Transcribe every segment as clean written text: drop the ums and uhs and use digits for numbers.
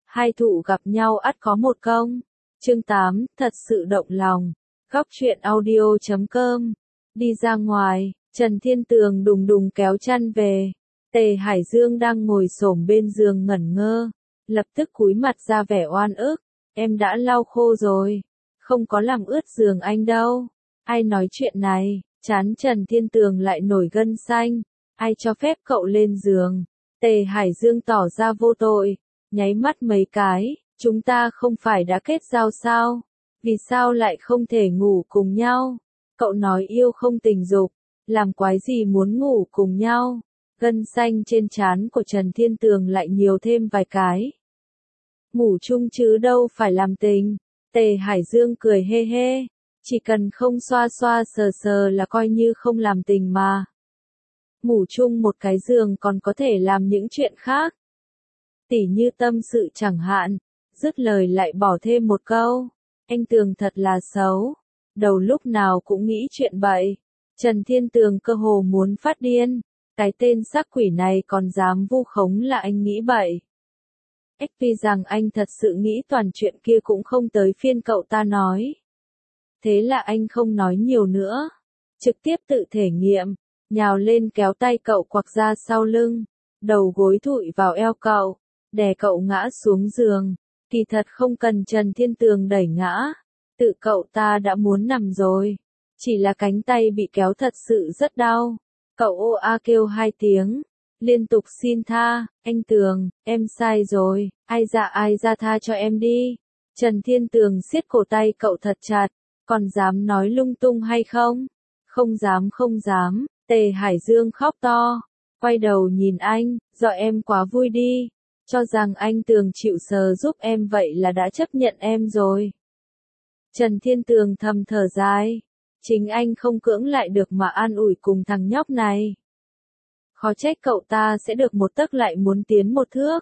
Hai thụ gặp nhau ắt có một công. Chương 8, thật sự động lòng. Góc truyện audio.com. Đi ra ngoài, Trần Thiên Tường đùng đùng kéo chăn về. Tề Hải Dương đang ngồi xổm bên giường ngẩn ngơ, lập tức cúi mặt ra vẻ oan ức. Em đã lau khô rồi, không có làm ướt giường anh đâu. Ai nói chuyện này? Trán Trần Thiên Tường lại nổi gân xanh. Ai cho phép cậu lên giường? Tề Hải Dương tỏ ra vô tội, nháy mắt mấy cái. Chúng ta không phải đã kết giao sao? Vì sao lại không thể ngủ cùng nhau? Cậu nói yêu không tình dục, làm quái gì muốn ngủ cùng nhau? Gân xanh trên trán của Trần Thiên Tường lại nhiều thêm vài cái. Ngủ chung chứ đâu phải làm tình. Tề Hải Dương cười hê hê. Chỉ cần không xoa xoa sờ sờ là coi như không làm tình mà. Ngủ chung một cái giường còn có thể làm những chuyện khác. Tỉ như tâm sự chẳng hạn. Dứt lời lại bỏ thêm một câu. Anh Tường thật là xấu. Đầu lúc nào cũng nghĩ chuyện bậy. Trần Thiên Tường cơ hồ muốn phát điên. Cái tên sắc quỷ này còn dám vu khống là anh nghĩ bậy. Vì rằng anh thật sự nghĩ toàn chuyện kia cũng không tới phiên cậu ta nói. Thế là anh không nói nhiều nữa. Trực tiếp tự thể nghiệm. Nhào lên kéo tay cậu quặc ra sau lưng. Đầu gối thụi vào eo cậu. Đè cậu ngã xuống giường. Kỳ thật không cần Trần Thiên Tường đẩy ngã. Tự cậu ta đã muốn nằm rồi. Chỉ là cánh tay bị kéo thật sự rất đau. Cậu ô a kêu hai tiếng. Liên tục xin tha. Anh Tường, em sai rồi. Ai ra tha cho em đi. Trần Thiên Tường siết cổ tay cậu thật chặt. Còn dám nói lung tung hay không? Không dám. Tề Hải Dương khóc to. Quay đầu nhìn anh. Do em quá vui đi. Cho rằng anh Tường chịu sờ giúp em vậy là đã chấp nhận em rồi. Trần Thiên Tường thầm thở dài. Chính anh không cưỡng lại được mà an ủi cùng thằng nhóc này. Khó trách cậu ta sẽ được một tấc lại muốn tiến một thước.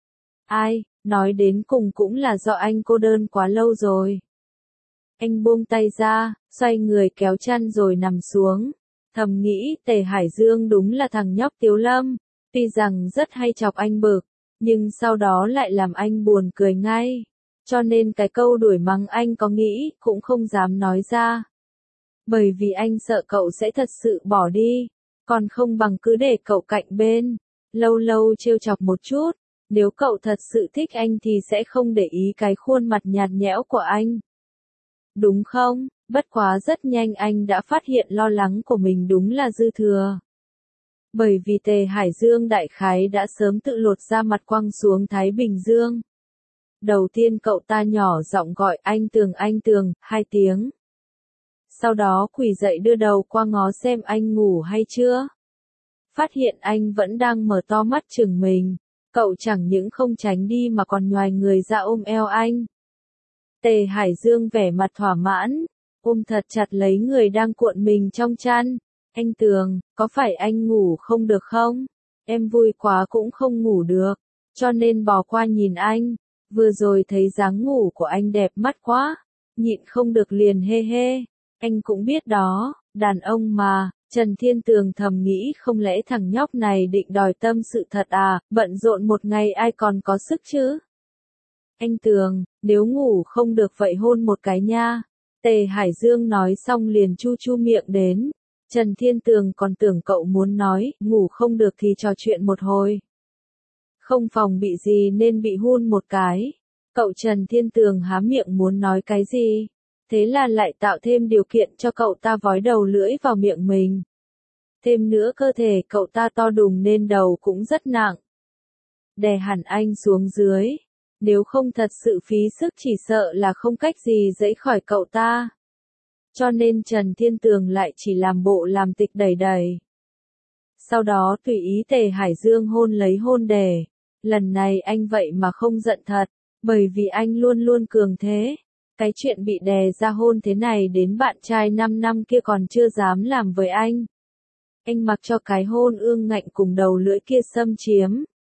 Ai, nói đến cùng cũng là do anh cô đơn quá lâu rồi. Anh buông tay ra, xoay người kéo chăn rồi nằm xuống. Thầm nghĩ Tề Hải Dương đúng là thằng nhóc Tiếu Lâm. Tuy rằng rất hay chọc anh bực, nhưng sau đó lại làm anh buồn cười ngay. Cho nên cái câu đuổi mắng anh có nghĩ cũng không dám nói ra. Bởi vì anh sợ cậu sẽ thật sự bỏ đi. Còn không bằng cứ để cậu cạnh bên. Lâu lâu trêu chọc một chút. Nếu cậu thật sự thích anh thì sẽ không để ý cái khuôn mặt nhạt nhẽo của anh. Đúng không? Bất quá rất nhanh anh đã phát hiện lo lắng của mình đúng là dư thừa. Bởi vì Tề Hải Dương đại khái đã sớm tự lột ra mặt quăng xuống Thái Bình Dương. Đầu tiên cậu ta nhỏ giọng gọi anh Tường, 2 tiếng. Sau đó quỳ dậy đưa đầu qua ngó xem anh ngủ hay chưa. Phát hiện anh vẫn đang mở to mắt chừng mình. Cậu chẳng những không tránh đi mà còn nhoài người ra ôm eo anh. Tề Hải Dương vẻ mặt thỏa mãn. Ôm thật chặt lấy người đang cuộn mình trong chăn. Anh Tường, có phải anh ngủ không được không? Em vui quá cũng không ngủ được. Cho nên bò qua nhìn anh. Vừa rồi thấy dáng ngủ của anh đẹp mắt quá. Nhịn không được liền hê hê. Anh cũng biết đó, đàn ông mà. Trần Thiên Tường thầm nghĩ không lẽ thằng nhóc này định đòi tâm sự thật à, bận rộn một ngày ai còn có sức chứ? Anh Tường, nếu ngủ không được vậy hôn một cái nha. Tề Hải Dương nói xong liền chu chu miệng đến. Trần Thiên Tường còn tưởng cậu muốn nói, ngủ không được thì trò chuyện một hồi. Không phòng bị gì nên bị hôn một cái. Cậu Trần Thiên Tường há miệng muốn nói cái gì? Thế là lại tạo thêm điều kiện cho cậu ta vói đầu lưỡi vào miệng mình. Thêm nữa cơ thể cậu ta to đùng nên đầu cũng rất nặng. Đè hẳn anh xuống dưới. Nếu không thật sự phí sức chỉ sợ là không cách gì dẫy khỏi cậu ta. Cho nên Trần Thiên Tường lại chỉ làm bộ làm tịch đẩy đẩy. Sau đó tùy ý Tề Hải Dương hôn lấy hôn đề. Lần này anh vậy mà không giận thật. Bởi vì anh luôn luôn cường thế. Cái chuyện bị đè ra hôn thế này đến bạn trai 5 năm kia còn chưa dám làm với anh. Anh mặc cho cái hôn ương ngạnh cùng đầu lưỡi kia xâm chiếm.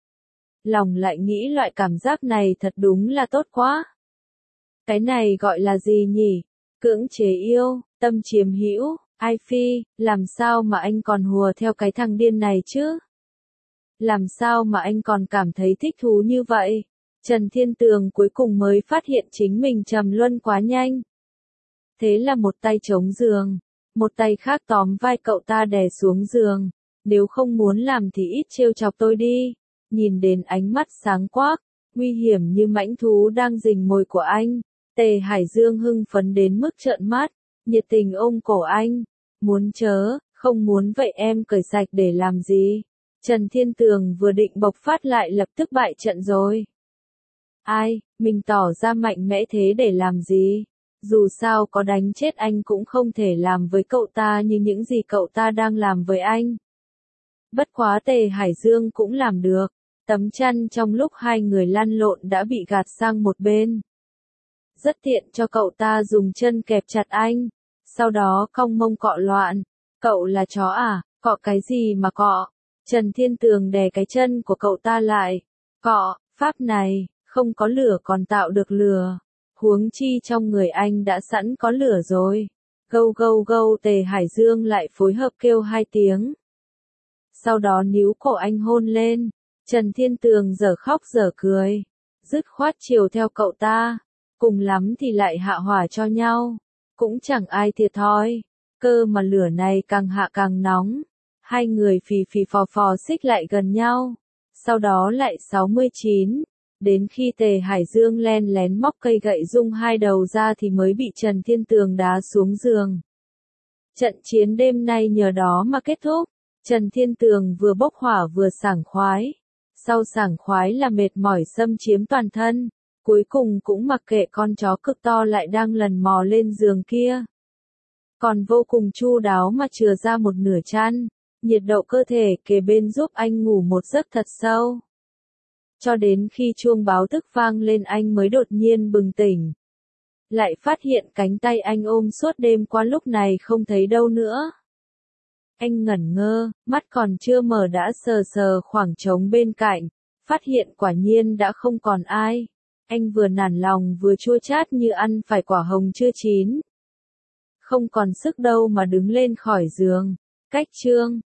Lòng lại nghĩ loại cảm giác này thật đúng là tốt quá. Cái này gọi là gì nhỉ? Cưỡng chế yêu, tâm chiếm hữu, ai phi, làm sao mà anh còn hùa theo cái thằng điên này chứ? Làm sao mà anh còn cảm thấy thích thú như vậy? Trần Thiên Tường cuối cùng mới phát hiện chính mình trầm luân quá nhanh. Thế là một tay chống giường, một tay khác tóm vai cậu ta đè xuống giường. Nếu không muốn làm thì ít trêu chọc tôi đi. Nhìn đến ánh mắt sáng quắc, nguy hiểm như mãnh thú đang rình mồi của anh. Tề Hải Dương hưng phấn đến mức trợn mắt, nhiệt tình ôm cổ anh. Muốn chớ, không muốn vậy em cởi sạch để làm gì? Trần Thiên Tường vừa định bộc phát lại lập tức bại trận rồi. Ai, mình tỏ ra mạnh mẽ thế để làm gì? Dù sao có đánh chết anh cũng không thể làm với cậu ta như những gì cậu ta đang làm với anh. Bất quá Tề Hải Dương cũng làm được. Tấm chăn trong lúc hai người lăn lộn đã bị gạt sang một bên. Rất tiện cho cậu ta dùng chân kẹp chặt anh. Sau đó cong mông cọ loạn. Cậu là chó à, cọ cái gì mà cọ? Trần Thiên Tường đè cái chân của cậu ta lại. Cọ, pháp này, không có lửa còn tạo được lửa. Huống chi trong người anh đã sẵn có lửa rồi. Gâu gâu gâu Tề Hải Dương lại phối hợp kêu 2 tiếng. Sau đó níu cổ anh hôn lên. Trần Thiên Tường giờ khóc giờ cười. Dứt khoát chiều theo cậu ta. Cùng lắm thì lại hạ hỏa cho nhau. Cũng chẳng ai thiệt thòi. Cơ mà lửa này càng hạ càng nóng. Hai người phì phì phò phò xích lại gần nhau. Sau đó lại 69. Đến khi Tề Hải Dương len lén móc cây gậy rung 2 đầu ra thì mới bị Trần Thiên Tường đá xuống giường. Trận chiến đêm nay nhờ đó mà kết thúc. Trần Thiên Tường vừa bốc hỏa vừa sảng khoái. Sau sảng khoái là mệt mỏi xâm chiếm toàn thân. Cuối cùng cũng mặc kệ con chó cực to lại đang lần mò lên giường kia. Còn vô cùng chu đáo mà chừa ra một nửa chăn. Nhiệt độ cơ thể kề bên giúp anh ngủ một giấc thật sâu. Cho đến khi chuông báo thức vang lên anh mới đột nhiên bừng tỉnh. Lại phát hiện cánh tay anh ôm suốt đêm qua lúc này không thấy đâu nữa. Anh ngẩn ngơ, mắt còn chưa mở đã sờ sờ khoảng trống bên cạnh, phát hiện quả nhiên đã không còn ai. Anh vừa nản lòng vừa chua chát như ăn phải quả hồng chưa chín. Không còn sức đâu mà đứng lên khỏi giường. Cách chương